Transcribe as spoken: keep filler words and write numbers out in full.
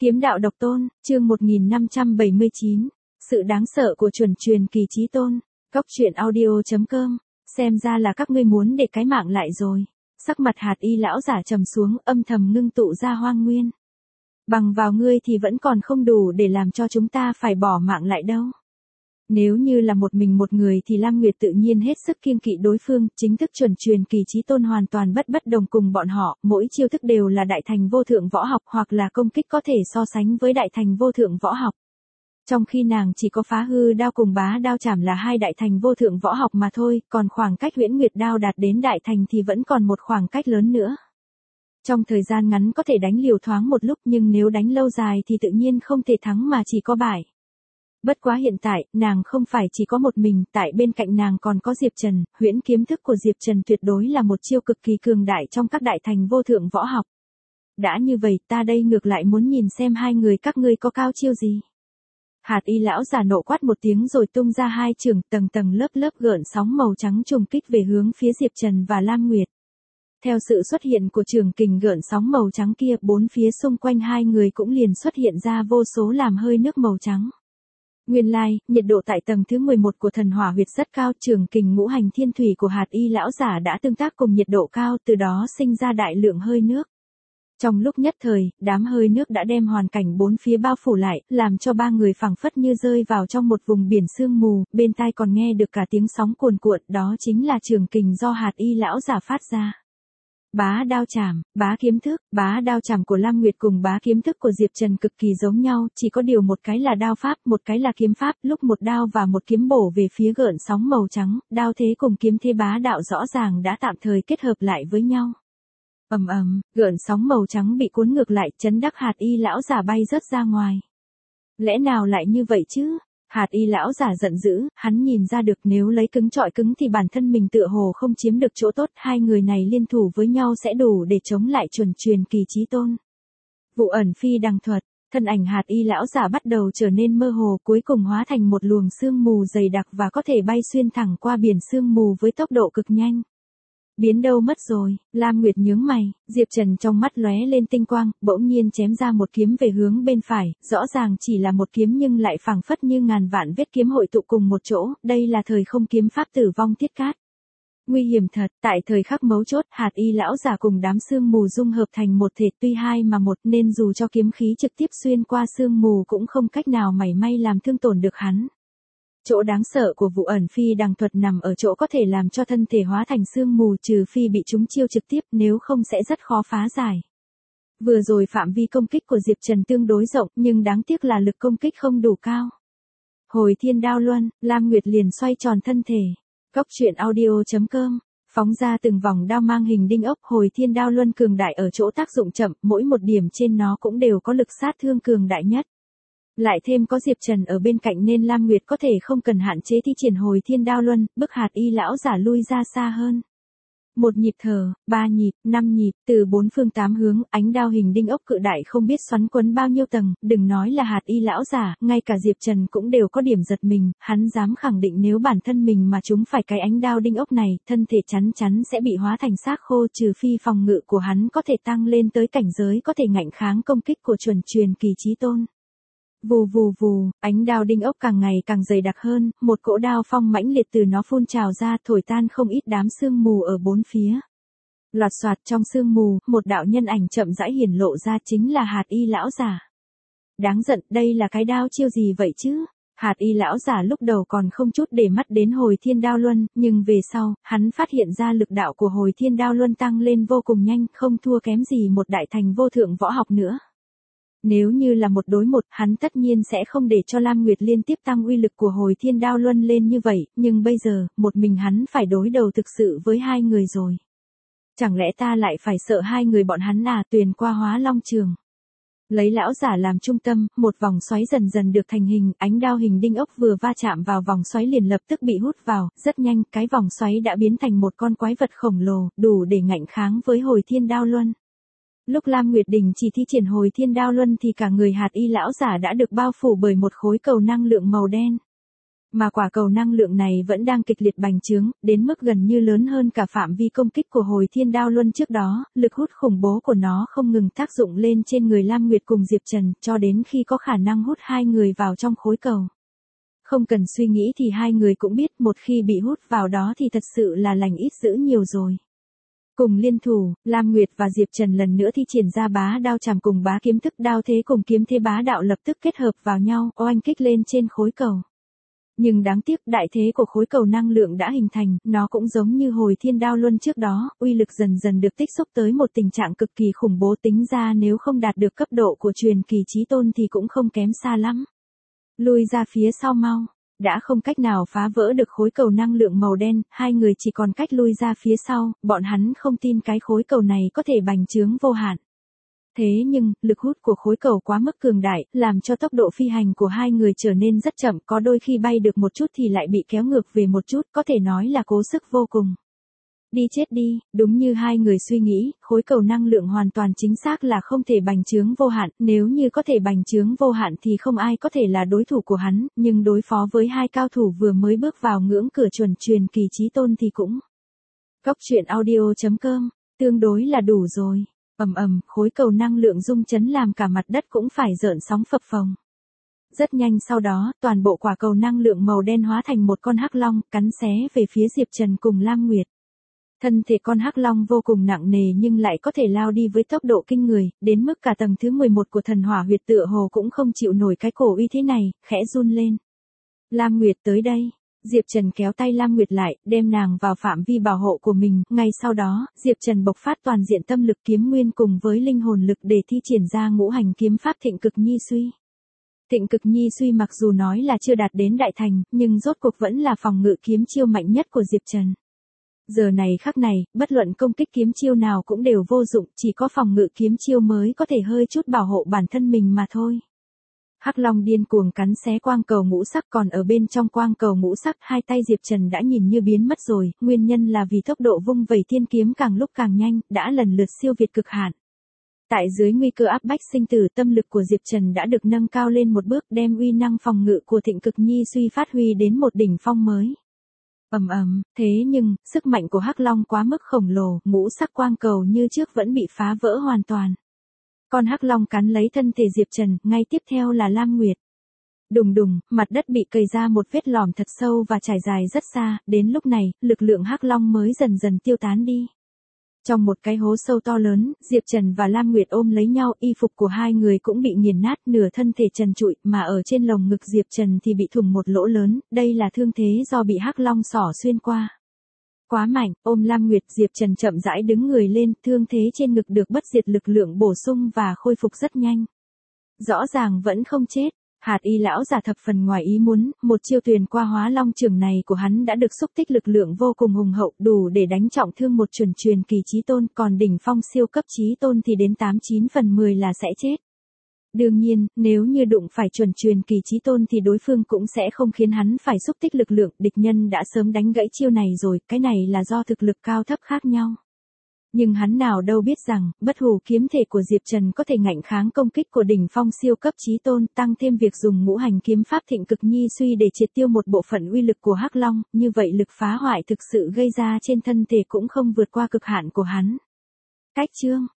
Kiếm đạo độc tôn, chương một nghìn năm trăm bảy mươi chín. Sự đáng sợ của chuẩn truyền kỳ chí tôn. Cốc truyện audio chấm com. Xem ra là các ngươi muốn để cái mạng lại rồi. Sắc mặt hạt y lão giả trầm xuống, âm thầm ngưng tụ ra hoang nguyên. Bằng vào ngươi thì vẫn còn không đủ để làm cho chúng ta phải bỏ mạng lại đâu. Nếu như là một mình một người thì Lam Nguyệt tự nhiên hết sức kiêng kỵ đối phương, chính thức chuẩn truyền kỳ chí tôn hoàn toàn bất bất đồng cùng bọn họ, mỗi chiêu thức đều là đại thành vô thượng võ học hoặc là công kích có thể so sánh với đại thành vô thượng võ học. Trong khi nàng chỉ có phá hư đao cùng bá đao chảm là hai đại thành vô thượng võ học mà thôi, còn khoảng cách huyễn nguyệt đao đạt đến đại thành thì vẫn còn một khoảng cách lớn nữa. Trong thời gian ngắn có thể đánh liều thoáng một lúc nhưng nếu đánh lâu dài thì tự nhiên không thể thắng mà chỉ có bại. Bất quá hiện tại, nàng không phải chỉ có một mình, tại bên cạnh nàng còn có Diệp Trần, huyễn kiếm thức của Diệp Trần tuyệt đối là một chiêu cực kỳ cường đại trong các đại thành vô thượng võ học. Đã như vậy ta đây ngược lại muốn nhìn xem hai người các ngươi có cao chiêu gì. Hạt y lão giả nộ quát một tiếng rồi tung ra hai trường tầng tầng lớp lớp gợn sóng màu trắng trùng kích về hướng phía Diệp Trần và Lam Nguyệt. Theo sự xuất hiện của trường kình gợn sóng màu trắng kia, bốn phía xung quanh hai người cũng liền xuất hiện ra vô số làm hơi nước màu trắng. Nguyên lai, like, nhiệt độ tại tầng thứ mười một của thần hỏa huyệt rất cao, trường kình ngũ hành thiên thủy của hạt y lão giả đã tương tác cùng nhiệt độ cao, từ đó sinh ra đại lượng hơi nước. Trong lúc nhất thời, đám hơi nước đã đem hoàn cảnh bốn phía bao phủ lại, làm cho ba người phảng phất như rơi vào trong một vùng biển sương mù, bên tai còn nghe được cả tiếng sóng cuồn cuộn, đó chính là trường kình do hạt y lão giả phát ra. Bá đao chảm, bá kiếm thức, bá đao chảm của Lam Nguyệt cùng bá kiếm thức của Diệp Trần cực kỳ giống nhau, chỉ có điều một cái là đao pháp, một cái là kiếm pháp, lúc một đao và một kiếm bổ về phía gợn sóng màu trắng, đao thế cùng kiếm thế bá đạo rõ ràng đã tạm thời kết hợp lại với nhau. Ầm ầm, gợn sóng màu trắng bị cuốn ngược lại, chấn đắc hạt y lão giả bay rớt ra ngoài. Lẽ nào lại như vậy chứ? Hạt y lão giả giận dữ, hắn nhìn ra được nếu lấy cứng trọi cứng thì bản thân mình tựa hồ không chiếm được chỗ tốt, hai người này liên thủ với nhau sẽ đủ để chống lại chuẩn truyền kỳ chí tôn. Vụ ẩn phi đằng thuật, thân ảnh hạt y lão giả bắt đầu trở nên mơ hồ, cuối cùng hóa thành một luồng sương mù dày đặc và có thể bay xuyên thẳng qua biển sương mù với tốc độ cực nhanh. Biến đâu mất rồi, Lam Nguyệt nhướng mày, Diệp Trần trong mắt lóe lên tinh quang, bỗng nhiên chém ra một kiếm về hướng bên phải, rõ ràng chỉ là một kiếm nhưng lại phảng phất như ngàn vạn vết kiếm hội tụ cùng một chỗ, đây là thời không kiếm pháp tử vong thiết cát. Nguy hiểm thật, tại thời khắc mấu chốt, hạt y lão giả cùng đám sương mù dung hợp thành một thể, tuy hai mà một nên dù cho kiếm khí trực tiếp xuyên qua sương mù cũng không cách nào mảy may làm thương tổn được hắn. Chỗ đáng sợ của vụ ẩn phi đằng thuật nằm ở chỗ có thể làm cho thân thể hóa thành sương mù, trừ phi bị chúng chiêu trực tiếp, nếu không sẽ rất khó phá giải. Vừa rồi phạm vi công kích của Diệp Trần tương đối rộng, nhưng đáng tiếc là lực công kích không đủ cao. Hồi thiên đao luân, Lam Nguyệt liền xoay tròn thân thể. Cốc truyện audio chấm com. Phóng ra từng vòng đao mang hình đinh ốc, hồi thiên đao luân cường đại ở chỗ tác dụng chậm, mỗi một điểm trên nó cũng đều có lực sát thương cường đại nhất. Lại thêm có Diệp Trần ở bên cạnh nên Lam Nguyệt có thể không cần hạn chế thi triển hồi thiên đao luân, bức hạt y lão giả lui ra xa hơn. Một nhịp thở, ba nhịp, năm nhịp, từ bốn phương tám hướng, ánh đao hình đinh ốc cự đại không biết xoắn quấn bao nhiêu tầng, đừng nói là hạt y lão giả, ngay cả Diệp Trần cũng đều có điểm giật mình, hắn dám khẳng định nếu bản thân mình mà chúng phải cái ánh đao đinh ốc này, thân thể chắn chắn sẽ bị hóa thành xác khô, trừ phi phòng ngự của hắn có thể tăng lên tới cảnh giới có thể ngạnh kháng công kích của chuẩn truyền kỳ chí tôn. Vù vù vù, ánh đao đinh ốc càng ngày càng dày đặc hơn, một cỗ đao phong mãnh liệt từ nó phun trào ra, thổi tan không ít đám sương mù ở bốn phía. Loạt soạt trong sương mù, một đạo nhân ảnh chậm rãi hiển lộ ra, chính là hạt y lão giả. Đáng giận, đây là cái đao chiêu gì vậy chứ? Hạt y lão giả lúc đầu còn không chút để mắt đến hồi thiên đao luân, nhưng về sau, hắn phát hiện ra lực đạo của hồi thiên đao luân tăng lên vô cùng nhanh, không thua kém gì một đại thành vô thượng võ học nữa. Nếu như là một đối một, hắn tất nhiên sẽ không để cho Lam Nguyệt liên tiếp tăng uy lực của hồi thiên đao luân lên như vậy, nhưng bây giờ, một mình hắn phải đối đầu thực sự với hai người rồi. Chẳng lẽ ta lại phải sợ hai người bọn hắn à? Tuyền qua hóa long trường. Lấy lão giả làm trung tâm, một vòng xoáy dần dần được thành hình, ánh đao hình đinh ốc vừa va chạm vào vòng xoáy liền lập tức bị hút vào, rất nhanh, cái vòng xoáy đã biến thành một con quái vật khổng lồ, đủ để ngạnh kháng với hồi thiên đao luân. Lúc Lam Nguyệt Đình chỉ thi triển hồi thiên đao luân thì cả người hạt y lão giả đã được bao phủ bởi một khối cầu năng lượng màu đen. Mà quả cầu năng lượng này vẫn đang kịch liệt bành trướng, đến mức gần như lớn hơn cả phạm vi công kích của hồi thiên đao luân trước đó, lực hút khủng bố của nó không ngừng tác dụng lên trên người Lam Nguyệt cùng Diệp Trần, cho đến khi có khả năng hút hai người vào trong khối cầu. Không cần suy nghĩ thì hai người cũng biết một khi bị hút vào đó thì thật sự là lành ít dữ nhiều rồi. Cùng liên thủ, Lam Nguyệt và Diệp Trần lần nữa thi triển ra bá đao chảm cùng bá kiếm thức đao thế cùng kiếm thế bá đạo lập tức kết hợp vào nhau, oanh kích lên trên khối cầu. Nhưng đáng tiếc đại thế của khối cầu năng lượng đã hình thành, nó cũng giống như hồi thiên đao luân trước đó, uy lực dần dần được tích xúc tới một tình trạng cực kỳ khủng bố, tính ra nếu không đạt được cấp độ của truyền kỳ chí tôn thì cũng không kém xa lắm. Lui ra phía sau mau, đã không cách nào phá vỡ được khối cầu năng lượng màu đen, hai người chỉ còn cách lui ra phía sau, bọn hắn không tin cái khối cầu này có thể bành trướng vô hạn. Thế nhưng, lực hút của khối cầu quá mức cường đại, làm cho tốc độ phi hành của hai người trở nên rất chậm, có đôi khi bay được một chút thì lại bị kéo ngược về một chút, có thể nói là cố sức vô cùng. Đi chết đi, đúng như hai người suy nghĩ, khối cầu năng lượng hoàn toàn chính xác là không thể bành trướng vô hạn, nếu như có thể bành trướng vô hạn thì không ai có thể là đối thủ của hắn, nhưng đối phó với hai cao thủ vừa mới bước vào ngưỡng cửa chuẩn truyền kỳ chí tôn thì cũng. Góc truyện audio chấm com, tương đối là đủ rồi. Ầm ầm, khối cầu năng lượng rung chấn làm cả mặt đất cũng phải rợn sóng phập phồng. Rất nhanh sau đó, toàn bộ quả cầu năng lượng màu đen hóa thành một con hắc long, cắn xé về phía Diệp Trần cùng Lam Nguyệt. Thân thể con hắc long vô cùng nặng nề nhưng lại có thể lao đi với tốc độ kinh người, đến mức cả tầng thứ mười một của thần hỏa huyệt tựa hồ cũng không chịu nổi cái cổ uy thế này, khẽ run lên. Lam Nguyệt tới đây. Diệp Trần kéo tay Lam Nguyệt lại, đem nàng vào phạm vi bảo hộ của mình, ngay sau đó, Diệp Trần bộc phát toàn diện tâm lực kiếm nguyên cùng với linh hồn lực để thi triển ra ngũ hành kiếm pháp Thịnh Cực Nhi Suy. Thịnh Cực Nhi Suy mặc dù nói là chưa đạt đến đại thành, nhưng rốt cuộc vẫn là phòng ngự kiếm chiêu mạnh nhất của Diệp Trần. Giờ này khắc này, bất luận công kích kiếm chiêu nào cũng đều vô dụng, chỉ có phòng ngự kiếm chiêu mới có thể hơi chút bảo hộ bản thân mình mà thôi. Hắc Long điên cuồng cắn xé quang cầu ngũ sắc, còn ở bên trong quang cầu ngũ sắc hai tay Diệp Trần đã nhìn như biến mất rồi, nguyên nhân là vì tốc độ vung vẩy thiên kiếm càng lúc càng nhanh, đã lần lượt siêu việt cực hạn. Tại dưới nguy cơ áp bách sinh tử, tâm lực của Diệp Trần đã được nâng cao lên một bước, đem uy năng phòng ngự của Thịnh Cực Nhi Suy phát huy đến một đỉnh phong mới. Ầm ầm, thế nhưng, sức mạnh của Hắc Long quá mức khổng lồ, ngũ sắc quang cầu như trước vẫn bị phá vỡ hoàn toàn. Con hắc long cắn lấy thân thể Diệp Trần, ngay tiếp theo là Lam Nguyệt. Đùng đùng, mặt đất bị cày ra một vết lõm thật sâu và trải dài rất xa, đến lúc này, lực lượng hắc long mới dần dần tiêu tán đi. Trong một cái hố sâu to lớn, Diệp Trần và Lam Nguyệt ôm lấy nhau, y phục của hai người cũng bị nghiền nát, nửa thân thể trần trụi, mà ở trên lồng ngực Diệp Trần thì bị thủng một lỗ lớn, đây là thương thế do bị hắc long xỏ xuyên qua. Quá mạnh, ôm Lam Nguyệt, Diệp Trần chậm rãi đứng người lên, thương thế trên ngực được bất diệt lực lượng bổ sung và khôi phục rất nhanh. Rõ ràng vẫn không chết, Hạt Y lão giả thập phần ngoài ý muốn, một chiêu tuyền qua hóa long trường này của hắn đã được xúc tích lực lượng vô cùng hùng hậu, đủ để đánh trọng thương một chuẩn truyền kỳ chí tôn, còn đỉnh phong siêu cấp chí tôn thì đến tám chín phần mười là sẽ chết. Đương nhiên, nếu như đụng phải chuẩn truyền kỳ chí tôn thì đối phương cũng sẽ không khiến hắn phải xúc tích lực lượng, địch nhân đã sớm đánh gãy chiêu này rồi, cái này là do thực lực cao thấp khác nhau. Nhưng hắn nào đâu biết rằng, bất hủ kiếm thể của Diệp Trần có thể ngạnh kháng công kích của đỉnh phong siêu cấp chí tôn, tăng thêm việc dùng ngũ hành kiếm pháp Thịnh Cực Nhi Suy để triệt tiêu một bộ phận uy lực của Hắc Long, như vậy lực phá hoại thực sự gây ra trên thân thể cũng không vượt qua cực hạn của hắn. Cách chương